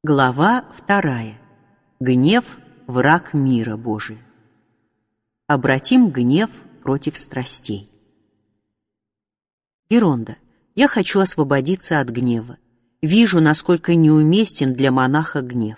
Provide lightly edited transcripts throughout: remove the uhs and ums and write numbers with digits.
Глава 2. Гнев – враг мира Божия. Обратим гнев против страстей. Геронда, я хочу освободиться от гнева. Вижу, насколько неуместен для монаха гнев.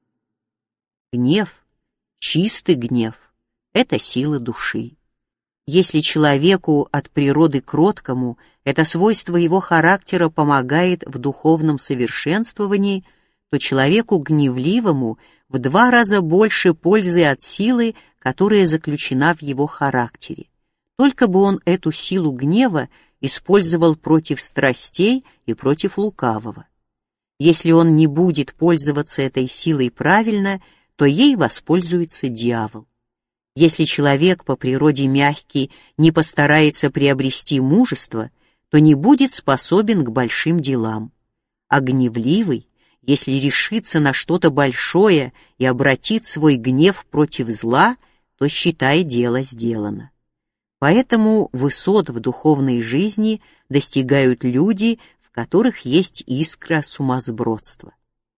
Гнев, чистый гнев – это сила души. Если человеку от природы кроткому это свойство его характера помогает в духовном совершенствовании, то человеку гневливому в 2 раза больше пользы от силы, которая заключена в его характере. Только бы он эту силу гнева использовал против страстей и против лукавого. Если он не будет пользоваться этой силой правильно, то ей воспользуется дьявол. Если человек по природе мягкий не постарается приобрести мужество, то не будет способен к большим делам. А гневливый, если решится на что-то большое и обратит свой гнев против зла, то, считай, дело сделано. Поэтому высот в духовной жизни достигают люди, в которых есть искра сумасбродства.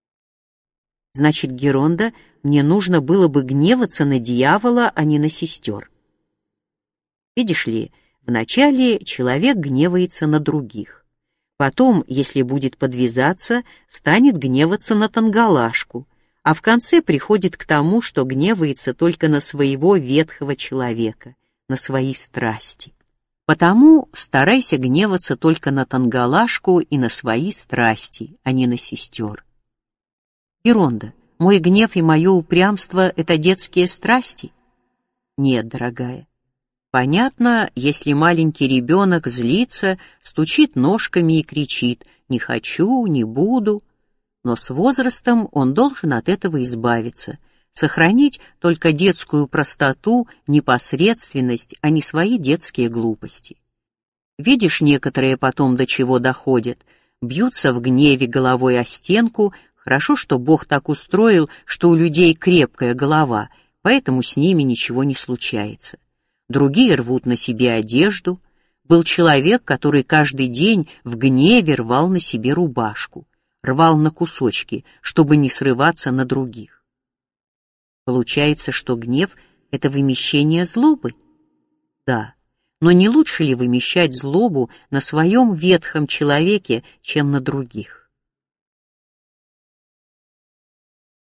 Значит, Геронда, мне нужно было бы гневаться на дьявола, а не на сестер. Видишь ли, вначале человек гневается на других. Потом, если будет подвязаться, станет гневаться на Тангалашку, а в конце приходит к тому, что гневается только на своего ветхого человека, на свои страсти. Потому старайся гневаться только на Тангалашку и на свои страсти, а не на сестер. Геронда, мой гнев и мое упрямство — это детские страсти? Нет, дорогая. Понятно, если маленький ребенок злится, стучит ножками и кричит «не хочу, не буду». Но с возрастом он должен от этого избавиться, сохранить только детскую простоту, непосредственность, а не свои детские глупости. Видишь, некоторые потом до чего доходят, бьются в гневе головой о стенку. Хорошо, что Бог так устроил, что у людей крепкая голова, поэтому с ними ничего не случается. Другие рвут на себе одежду. Был человек, который каждый день в гневе рвал на себе рубашку, рвал на кусочки, чтобы не срываться на других. Получается, что гнев — это вымещение злобы? Да, но не лучше ли вымещать злобу на своем ветхом человеке, чем на других?